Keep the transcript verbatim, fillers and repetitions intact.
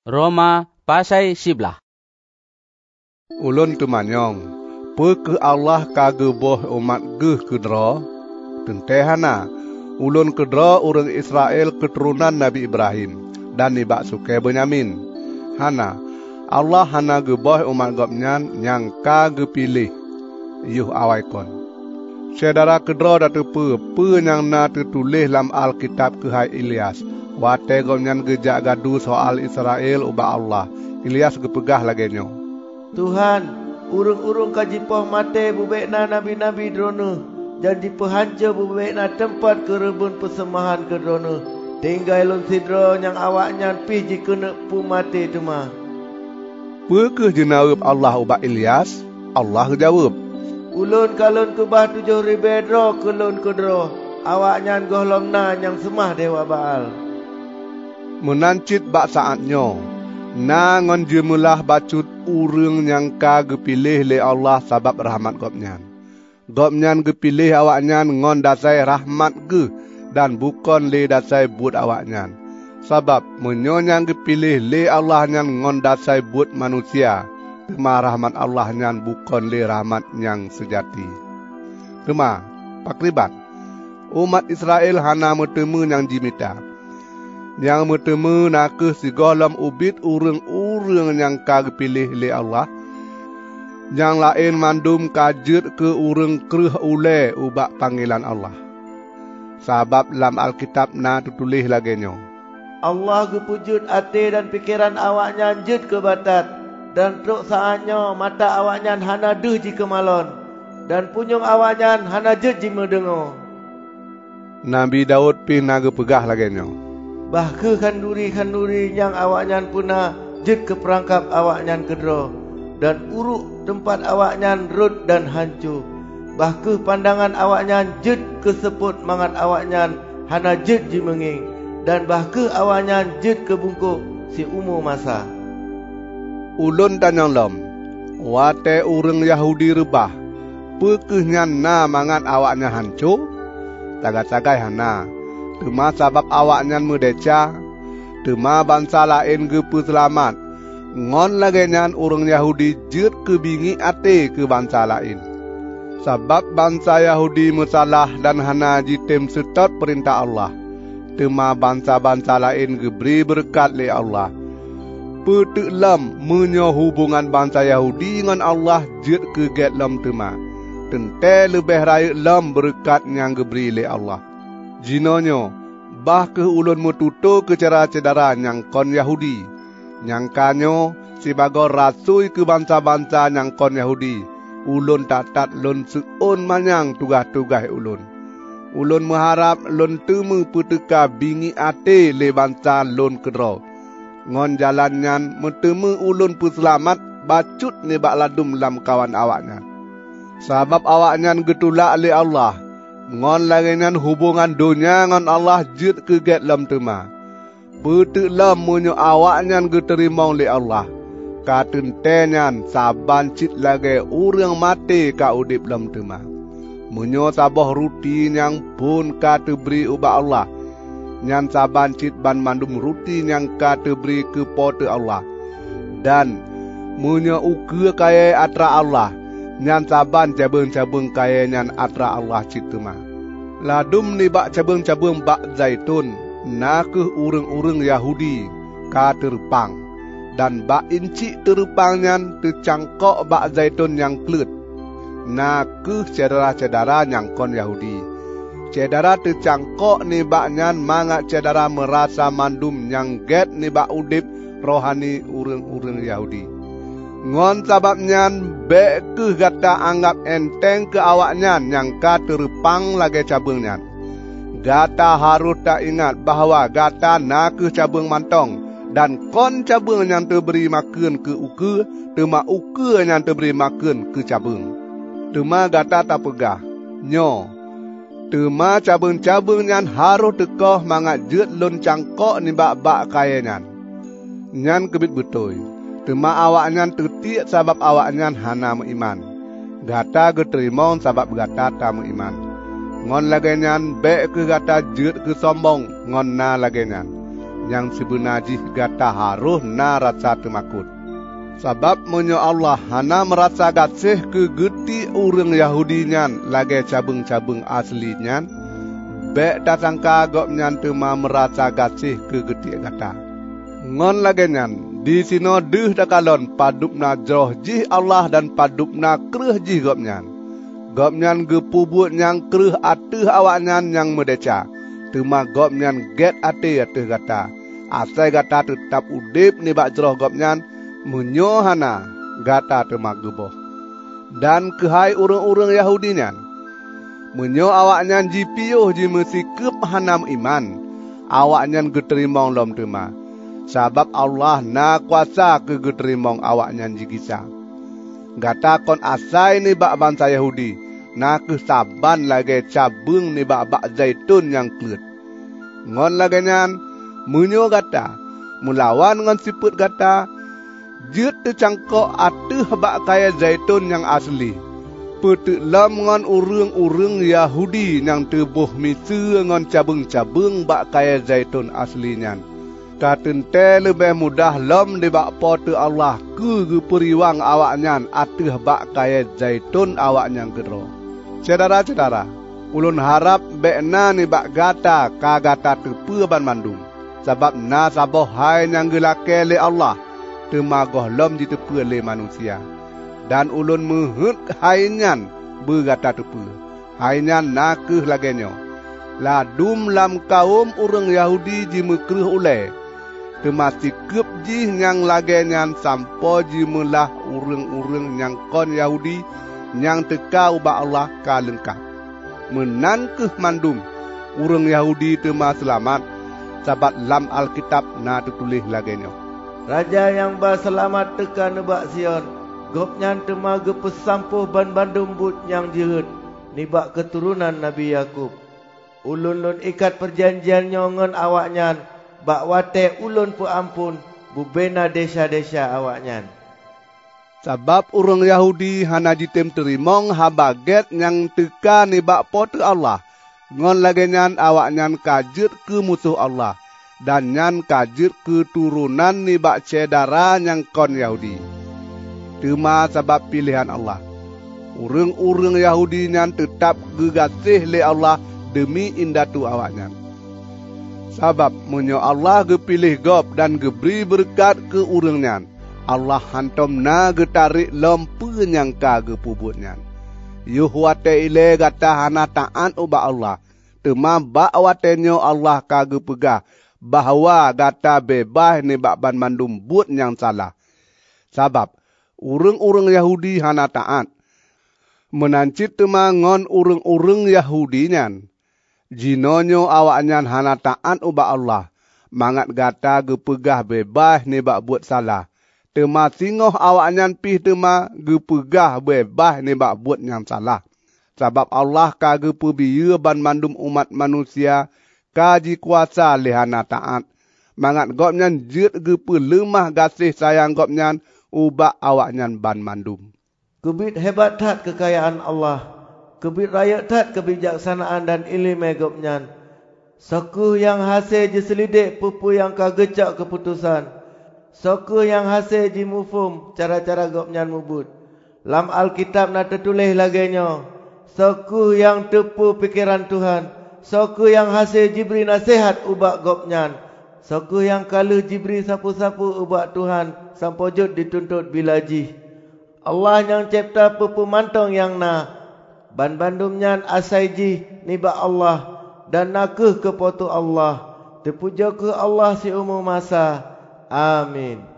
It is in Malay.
Roma pasai siblah. Ulun tumanyong, pe ke Allah kage boh umat geh kedra? Tentehana, ulun kedra orang Israel keturunan Nabi Ibrahim dan nibak suke Benyamin. Hana, Allah hana ge boh umat gopnyan yang kage pilih. Yuh awaikon. Saudara kedra datu pe, pe yang na tertulis dalam Alkitab kehai Ilyas. Wate gopnyan gejak gadu soal Israel ubah Allah. Ilyas gepegah lagenyo. Tuhan, urung-urung kaji poh mate bubekna nabi-nabi drone. Jadi pehanca bubekna tempat kerebun persemahan ke drone. Tinggal lon sidro yang awaknya pih jika nak pu mate tu mah. Pekeh jenawab Allah ubah Ilyas? Allah jawab. Ulun kalun ke bah tujuh ribedro kelun kedro. Awaknya gohlomna yang semah dewa Baal. Menancit bak saatnya, na ngon jemulah bacut urang yang ka gepilih le Allah sabab rahmat gopnyan. Gopnyan gepilih awaknyan ngon dasai rahmat ge dan bukan le dasai buat awaknyan. Sabab menyonyang gepilih le Allah nyan ngon dasai buat manusia. Tema rahmat Allah nyan bukan le rahmat yang sejati. Tema pakribat umat Israel hana metemu yang jimita. Yang metemu nakeh si golam ubit urang-urang yang kag pilih le Allah. Yang lain mandum kajet ke urang kereh ule ubak panggilan Allah. Sabab dalam Alkitab na tertulis lagenyo. Allah gepujud ate dan pikiran awaknya jut ke batat. Dan truk saanyo mata awaknya hana deh jika malon. Dan punyung awaknya hana jut jima dengo. Nabi Daud pin naga pegah lagenyo. Bahke kanduri-kanduri yang awaknya punah jut ke perangkap awaknya kedro. Dan uruk tempat awaknya rut dan hancur. Bahke pandangan awaknya jut ke seput mangat awaknya hana jut jimenging. Dan bahke awaknya jut ke bungkuk si umur masa. Ulun tanyang lom, wate urang Yahudi rebah, pekehnya na mangat awaknya hancur? Tagat-tagai hana. Tema sabab awaknya merdeca, tema bangsa lain gepu selamat. Ngon lagenyan orang Yahudi jut kebingi ate ke bangsa lain. Sabab bangsa Yahudi masalah dan hana jitem setot perintah Allah. Tema bangsa-bangsa lain geberi berkat le Allah. Petuk lam menyo hubungan bangsa Yahudi dengan Allah jut ke get lam tema. Tente lebih raya lam berkat yang geberi le Allah. Jinonyo, bah ke ulun mututo ke cara cedara yang kon Yahudi. Yang kanyo, sebagai rasul ke bangsa-bangsa yang kon Yahudi. Ulun tatat lun seun manyang tugas-tugas ulun. Ulun mengharap lun temu puteka bingi ate le bangsa lun kedro. Ngon jalannya metemu ulun puselamat bacut ni bak ladum lam kawan awaknya. Sabab awaknya getulak le Allah. Ngon lagian hubungan dunia ngon Allah jut ke get lam tema. Betul lam menyo awaknya geterimong le Allah. Katentenyan saban cit lagi urang mati ka udip lam tema. Menyo sabah rutin yang pun kata beri ubah Allah. Nyan saban cit ban mandum rutin yang kata beri ke pote Allah. Dan menyo uke kaya atra Allah. Nyan saban cabeng-cabeng kaya nyan atra Allah cituma. Ladum ni bak cabeng-cabeng bak zaitun. Nakeh urang-urang Yahudi ka terpang. Dan bak inci terpang nyan tercangkok bak zaitun yang klut. Nakeh cedera-cedera yang kon Yahudi. Cedera tercangkok ni bak nyan mangat cedera merasa mandum yang get ni bak udip rohani urang-urang Yahudi. Ngon sababnya bek ke gata anggap enteng ke awaknya yang ka terpang lagi cabengnya. Gata harus tak ingat bahawa gata nak ke cabeng mantong dan kon cabeng yang terberi makan ke uke, tema uke yang terberi makan ke cabeng. Tema gata tak pegah. Nyo. Tema cabeng-cabeng yang harus tekoh mangat jut lon cangkok ni bak-bak kaya nyan. Nyan kebit betul. Tema awaknya tertiak sabab awaknya hana mengiman. Gata geterimong sabab gata tak mengiman. Ngon lagenyan bek ke gata jut ke sombong ngon na lagenyan. yang sebenar jih gata harus na rasa temakut. Sebab menyo Allah hana merasa gasih ke geti orang Yahudi nyan lagi cabung-cabung asli nyan. Bek datang kagok nyan tema merasa gasih ke geti gata. Ngon lagi nyan di sino deh dakalon padupna jroh jih Allah dan padupna kreh jih gop nyan. Gop nyan gepubut nyang kreh ateh awak nyan yang medeca. Tema gop nyan get ateh ateh gata. Asai gata tetap udip ni bak jroh gop nyan. Menyohana gata tema geboh. Dan kehai urang-urang Yahudi nyan. Menyo awak nyan jipiuh ji mesikep hanam iman. Awak nyan geterimong lom tema. Sabab Allah na kuasa ke geterimong awak nyan jigisa. Gata kon asai ni bak bangsa Yahudi. Na kesaban lagi cabung ni bak bak zaitun yang klet. Ngon lagi nyan. Menyo gata. Melawan ngon siput gata. Jut tercangkok ateh bak kaya zaitun yang asli. Petuk lam ngon urung-urung Yahudi yang tebuh misa ngon cabung-cabung bak kaya zaitun aslinya. Katente lebih mudah lam di bak pote Allah ke geperiwang awaknya ateh bak kaya zaitun awaknya gero. Saudara-saudara, ulun harap bekna ni bak gata ka gata tepe ban mandum. Sebab na saboh hai yang gelake le Allah. Temagoh lom ditepe le manusia. Dan ulun mehut hainyan bergata tepe. Hainyan nakeh lagenyo. Ladum lam kaum urang Yahudi ji mekreh ulai. Temasi kep ji yang lagenyan sampo ji melah urang-urang yang kon Yahudi yang teka ubah Allah ka lengkap. Menan keh mandum urang Yahudi tema selamat. Sabat lam Alkitab na tertulis lagenyo. Raja yang berselamat teka nebak Sion. Gopnyan tema gepesampuh ban bandum but yang jehut. Nibak keturunan Nabi Yakub. Ulun-ulun ikat perjanjian nyongen awaknyan. Bak wate ulun pu ampun. Bubena desa-desa awaknyan. Sebab orang Yahudi hana jitem terimong habaget yang teka nibak pote Allah. Ngon lagenyan awaknyan kajut ke musuh Allah. Dan nyan kajut keturunan ni bak cedara yang kon Yahudi. Tema sebab pilihan Allah. Urang-urang Yahudi nyan tetap gegasih le Allah demi indatu awaknya. Sebab menyo Allah gepilih gop dan geberi berkat ke urang nyan. Allah hantom na getarik lempu yang ka gepubut nyan. Yuh wate ile gata hana ta'an ubah Allah. Tema bak watenyo Allah ka gepegah. Bahawa gata bebas ni bak ban mandum but yang salah. Sabab, urang-urang Yahudi hana taat. Menancit tema ngon urang-urang Yahudi nyan. Jinonyo awak nyan hana taat ubah Allah. Mangat gata gepegah bebas ni bak buat salah. Tema singoh awak nyan pih tema gepegah bebas ni bak buat yang salah. Sabab Allah kage pebiya ban mandum umat manusia. Kaji kuasa lehana taat. Mangat gopnyan jut gepe lemah gasih sayang gopnyan ubak awaknyan ban mandum. Kebit hebat tat kekayaan Allah. Kebit raya tat kebijaksanaan dan ilmu gopnyan. Sokuh yang hasil je selidik pupu yang kagecak keputusan. Sokuh yang hasil je mufum cara-cara gopnyan mubut. Lam Alkitab nak tertulis lagenyo. Sokuh yang tepu pikiran Tuhan. Soku yang hasil jibri nasihat ubak gopnyan. Soku yang kaluh jibri sapu-sapu ubak Tuhan. Sampojud dituntut bilaji. Allah yang cipta pupu mantong yang na. Ban bandumnyan asai ji nibak Allah. Dan nakeh kepotu Allah. Terpuja ke Allah si umum masa. Amin.